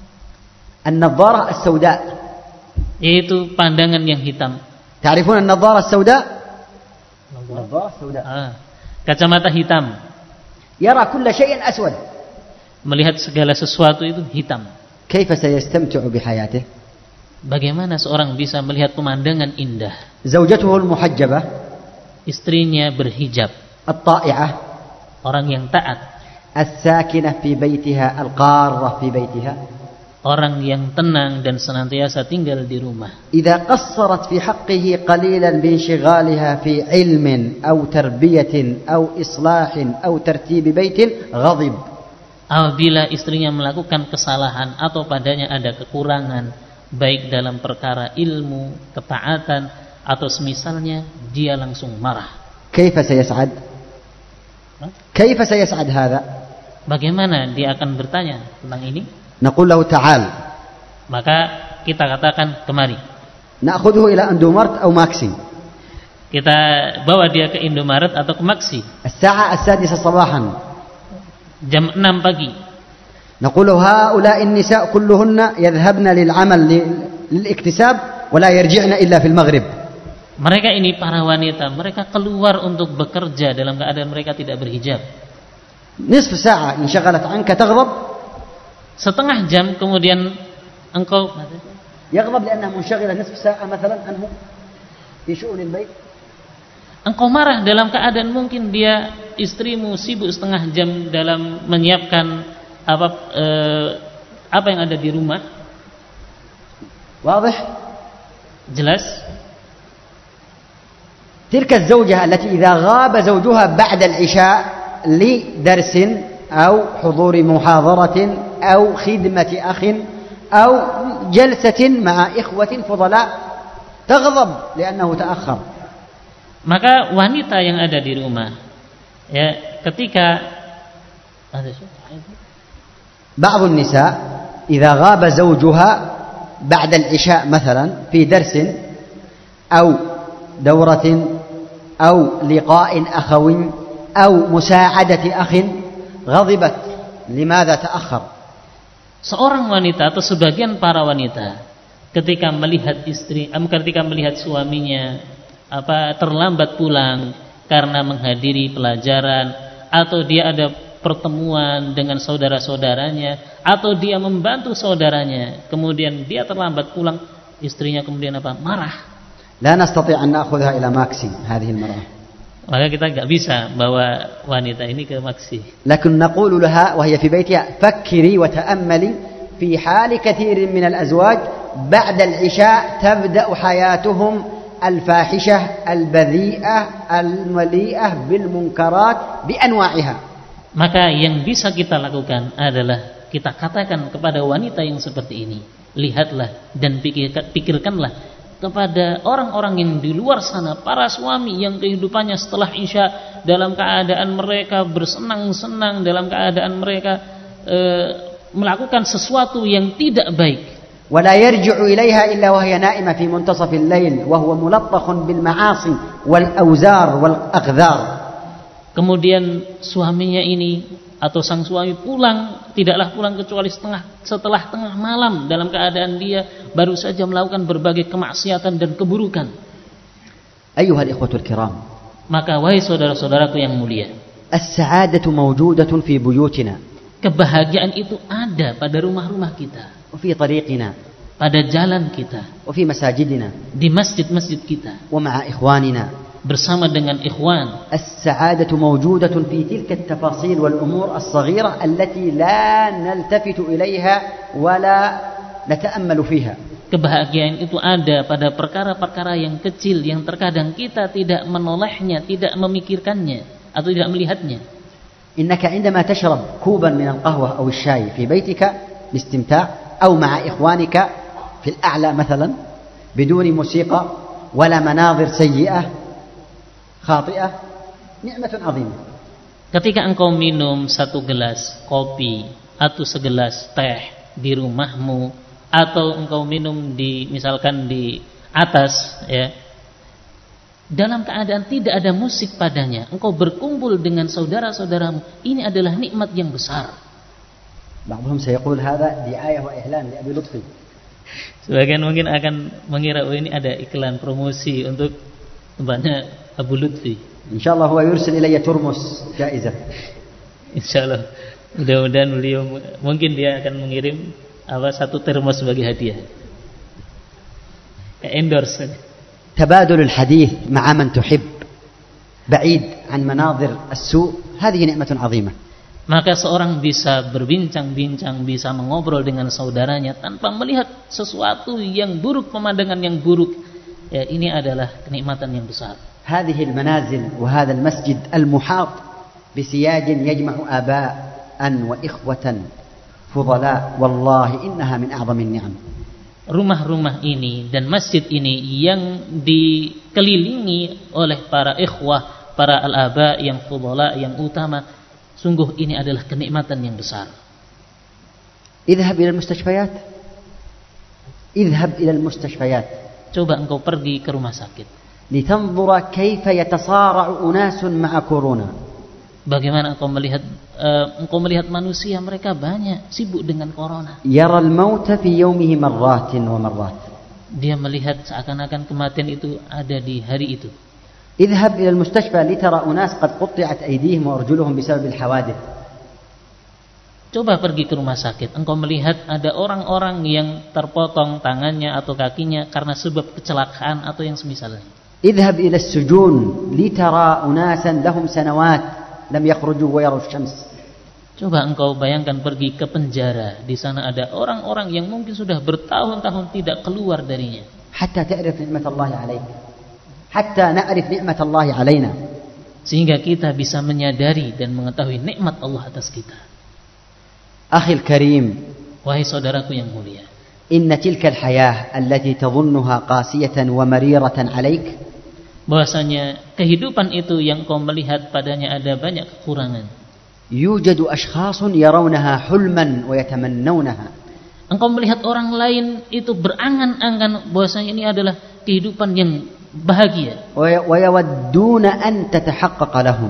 النظارة السوداء. Yaitu pandangan yang hitam. تعرفون النظارة السوداء؟ النظارة السوداء. Kacamata hitam. يرى كل شيء أسود. Melihat segala sesuatu itu hitam. كيف سيستمتع بحياته؟ Bagaimana seorang bisa melihat pemandangan indah? زوجته المحجبة, Istrinya berhijab, الطائعة, orang yang taat, الساكنة في بيتها, القارة في بيتها, orang yang tenang dan senantiasa tinggal di rumah. إذا قصرت في حقه قليلا بانشغالها في علم أو تربية أو إصلاح أو ترتيب بيت غضب. Apabila istrinya melakukan kesalahan atau padanya ada kekurangan, baik dalam perkara ilmu, ketaatan, atau semisalnya, dia langsung marah. كيف سيسعد؟ كيف سيسعد هذا؟ Bagaimana dia akan bertanya tentang ini? نقول له تعال. Maka kita katakan, kemari. نأخذه إلى أندومارت أو ماكسي. Kita bawa dia ke Indomaret atau ke Maxi. الساعة 6 صباحا. Jam 6 pagi. نقول هؤلاء النساء كلهن يذهبن للعمل للاكتساب ولا يرجعن إلا في المغرب. Mereka ini para wanita, mereka keluar untuk bekerja dalam keadaan mereka tidak berhijab. نصف ساعة انشغلت عنك تغضب. Setengah jam kemudian engkau يغضب لأنها منشغلة نصف ساعة مثلا عنه في شؤون البيت. Engkau marah dalam keadaan mungkin dia istrimu sibuk setengah jam dalam menyiapkan apa yang ada di rumah. واضح؟ Jelas? تلك الزوجة التي إذا غاب زوجها بعد العشاء لدرس أو حضور محاضرة أو خدمة أخ أو جلسة مع إخوة فضلاء تغضب لأنه تأخر. Maka wanita yang ada di rumah, ya, ketika بعض النساء إذا غاب زوجها بعد العشاء مثلا في درس أو دورة أو لقاء أخوي أو مساعدة أخ غضبت. لماذا تأخر؟ Seorang wanita atau sebagian para wanita ketika melihat suaminya terlambat pulang karena menghadiri pelajaran, atau dia ada pertemuan dengan saudara-saudaranya, atau dia membantu saudaranya, kemudian dia terlambat pulang, istrinya kemudian marah. لا نستطيع أن نأخذها إلى ماكسي هذه المرأة. Maka kita nggak bisa bawa wanita ini ke Maxi. لكن نقول لها وهي في بيتها فكري وتأملي في حال كثير من الأزواج بعد العشاء تبدأ حياتهم الفاحشة البذيئة المليئة بالمنكرات بأنواعها. Maka yang bisa kita lakukan adalah kita katakan kepada wanita yang seperti ini, lihatlah dan pikirkanlah kepada orang-orang yang di luar sana, para suami yang kehidupannya setelah Isya dalam keadaan mereka bersenang-senang, dalam keadaan mereka melakukan sesuatu yang tidak baik. ولا يرجع إليها إلا وهي نائمة في منتصف الليل وهو ملطخ بالمعاصي والأوزار والأغذار. Kemudian suaminya ini atau sang suami tidaklah pulang kecuali setelah tengah malam dalam keadaan dia baru saja melakukan berbagai kemaksiatan dan keburukan. أيها الإخوة الكرام, maka wahai saudara-saudaraku yang mulia, السعادة موجودة في بيوتنا. Kebahagiaan itu ada pada rumah-rumah kita, وفي طريقنا, pada jalan kita, وفي مساجدنا, di masjid-masjid kita, ومع إخواننا, bersama dengan ikhwan. السعادة موجودة في تلك التفاصيل والأمور الصغيرة التي لا نلتفت إليها ولا نتأمل فيها. Kebahagiaan itu ada pada perkara-perkara yang kecil yang terkadang kita tidak menolehnya, tidak memikirkannya atau tidak melihatnya. إنك عندما تشرب كوبا من القهوة أو الشاي في بيتك لاستمتاع أو مع إخوانك في الأعلى مثلا بدون موسيقى ولا مناظر سيئة خاطئة نعمة عظيمة. Ketika engkau minum satu gelas kopi atau segelas teh di rumahmu, atau engkau minum misalkan di atas, ya, dalam keadaan tidak ada musik padanya, engkau berkumpul dengan saudara-saudaramu, ini adalah nikmat yang besar. بعضهم سيقول هذا دعاية وإعلان لأبي لطفي. Sebagian mungkin akan mengira ini ada iklan promosi untuk tempatnya Abu Lutfi. إن شاء الله هو يرسل إلي ترمس جائزة. Insyaallah. Mudah-mudahan beliau mungkin dia akan mengirim satu termos sebagai hadiah. Endorse. تبادل الحديث مع من تحب بعيد عن مناظر السوء هذه نعمة عظيمة. Maka seorang bisa berbincang-bincang, bisa mengobrol dengan saudaranya tanpa melihat sesuatu yang buruk, pemandangan yang buruk. Ya, ini adalah kenikmatan yang besar. هذه المنازل وهذا المسجد المحاط بسياج يجمع آباء وإخوة فضلاء والله إنها من أعظم النعم. Rumah-rumah ini dan masjid ini yang dikelilingi oleh para ikhwah, para al-aba yang fudhala, yang utama, sungguh ini adalah kenikmatan yang besar. اذهب إلى المستشفيات. اذهب إلى المستشفيات. Coba engkau pergi ke rumah sakit. لتنظر كيف يتصارع أناس مع كورونا. Bagaimana engkau melihat manusia, mereka banyak sibuk dengan corona. يرى الموت في يومه مرات ومرات. Dia melihat seakan-akan kematian itu ada di hari itu. اذهب إلى المستشفى لترى أناس قد قطعت أيديهم وأرجلهم بسبب الحوادث. Coba pergi ke rumah sakit, engkau melihat ada orang-orang yang terpotong tangannya atau kakinya karena sebab kecelakaan atau yang semisalnya. اذهب إلى السجون لترى أناسا لهم سنوات لم يخرجوا ويروا الشمس. Coba engkau bayangkan pergi ke penjara, di sana ada orang-orang yang mungkin sudah bertahun-tahun tidak keluar darinya. حتى تعرف نعمة الله عليك. حتى نعرف نعمة الله علينا. Sehingga kita bisa menyadari dan mengetahui nikmat Allah atas kita. أخي الكريم, wahai saudaraku yang mulia, إن تلك الحياة التي تظنها قاسية ومريرة عليك, bahwasanya kehidupan itu yang kau melihat padanya ada banyak kekurangan. يوجد أشخاص يرونها حلما ويتمنونها. Engkau melihat orang lain itu berangan-angan bahwasanya ini adalah kehidupan yang bahagia. ويودون أن تتحقق لهم.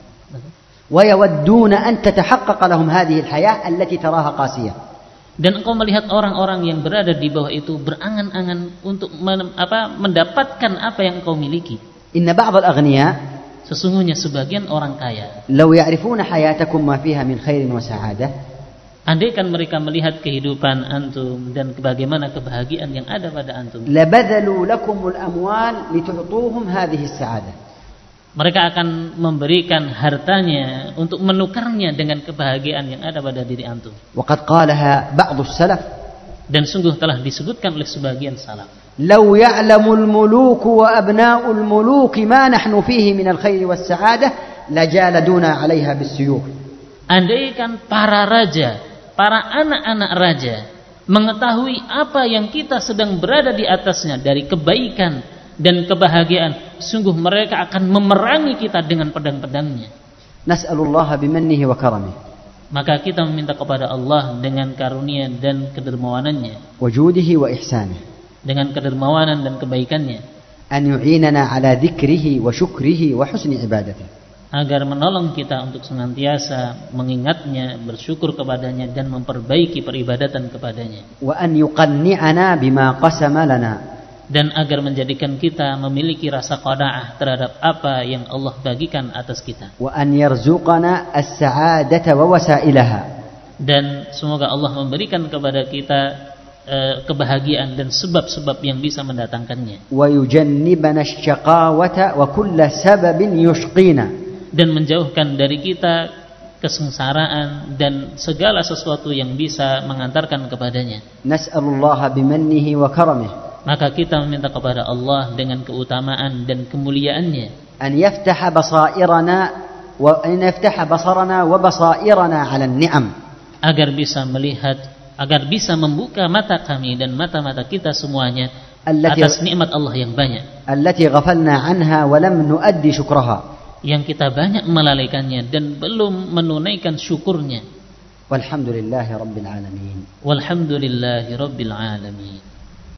ويودون أن تتحقق لهم هذه الحياة التي تراها قاسية. Dan engkau melihat orang-orang yang berada di bawah itu berangan-angan untuk mendapatkan apa yang engkau miliki. Inna ba'd al-aghniya, sesungguhnya sebagian orang kaya, law ya'rifuna hayatakum ma fiha min khairin wa sa'adah, andaikan mereka melihat kehidupan antum dan bagaimana kebahagiaan yang ada pada antum, labadhalu lakumul amwal litu'tuhum hadhihi as-sa'adah. Mereka akan memberikan hartanya untuk menukarnya dengan kebahagiaan yang ada pada diri antum. Waqad qalaha ba'd as-salaf, dan sungguh telah disebutkan oleh sebagian salaf. Law ya'lamul muluk wa abna'ul muluk ma nahnu fihi min al-khair was-sa'adah lajaladuna 'alayha bis-suyuf. Andaikan para raja, para anak-anak raja mengetahui apa yang kita sedang berada di atasnya dari kebaikan dan kebahagiaan, sungguh mereka akan memerangi kita dengan pedang-pedangnya. Nas'alullaha bimannihi wa karamihi. Maka kita meminta kepada Allah dengan karunia dan kedermawanannya, wujudihi wa ihsanihi, dengan kedermawanan dan kebaikannya, an yu'inana ala dzikrihi wa syukrihi wa husni ibadatihi, agar menolong kita untuk senantiasa mengingatnya, bersyukur kepadanya dan memperbaiki peribadatan kepadanya, wa an yuqanni'ana bima qasama lana, dan agar menjadikan kita memiliki rasa qanaah terhadap apa yang Allah bagikan atas kita. Wa an yarzuqana as-sa'adata wa wasailaha, dan semoga Allah memberikan kepada kita kebahagiaan dan sebab-sebab yang bisa mendatangkannya. Wa yujannibana asy-syaqawata wa kulla sababin yushqina, dan menjauhkan dari kita kesengsaraan dan segala sesuatu yang bisa mengantarkan kepadanya. Nas'alullaha bimannihi wa karamihi, maka kita meminta kepada Allah dengan keutamaan dan kemuliaannya, an yaftaha basarana wa basairana 'ala an-ni'am, agar bisa melihat, agar bisa membuka mata kami dan mata-mata kita semuanya atas nikmat Allah yang banyak, allati ghafalna 'anha wa lam nuaddi syukraha, yang kita banyak melalaikannya dan belum menunaikan syukurnya. Walhamdulillahi rabbil alamin. Walhamdulillahi rabbil alamin.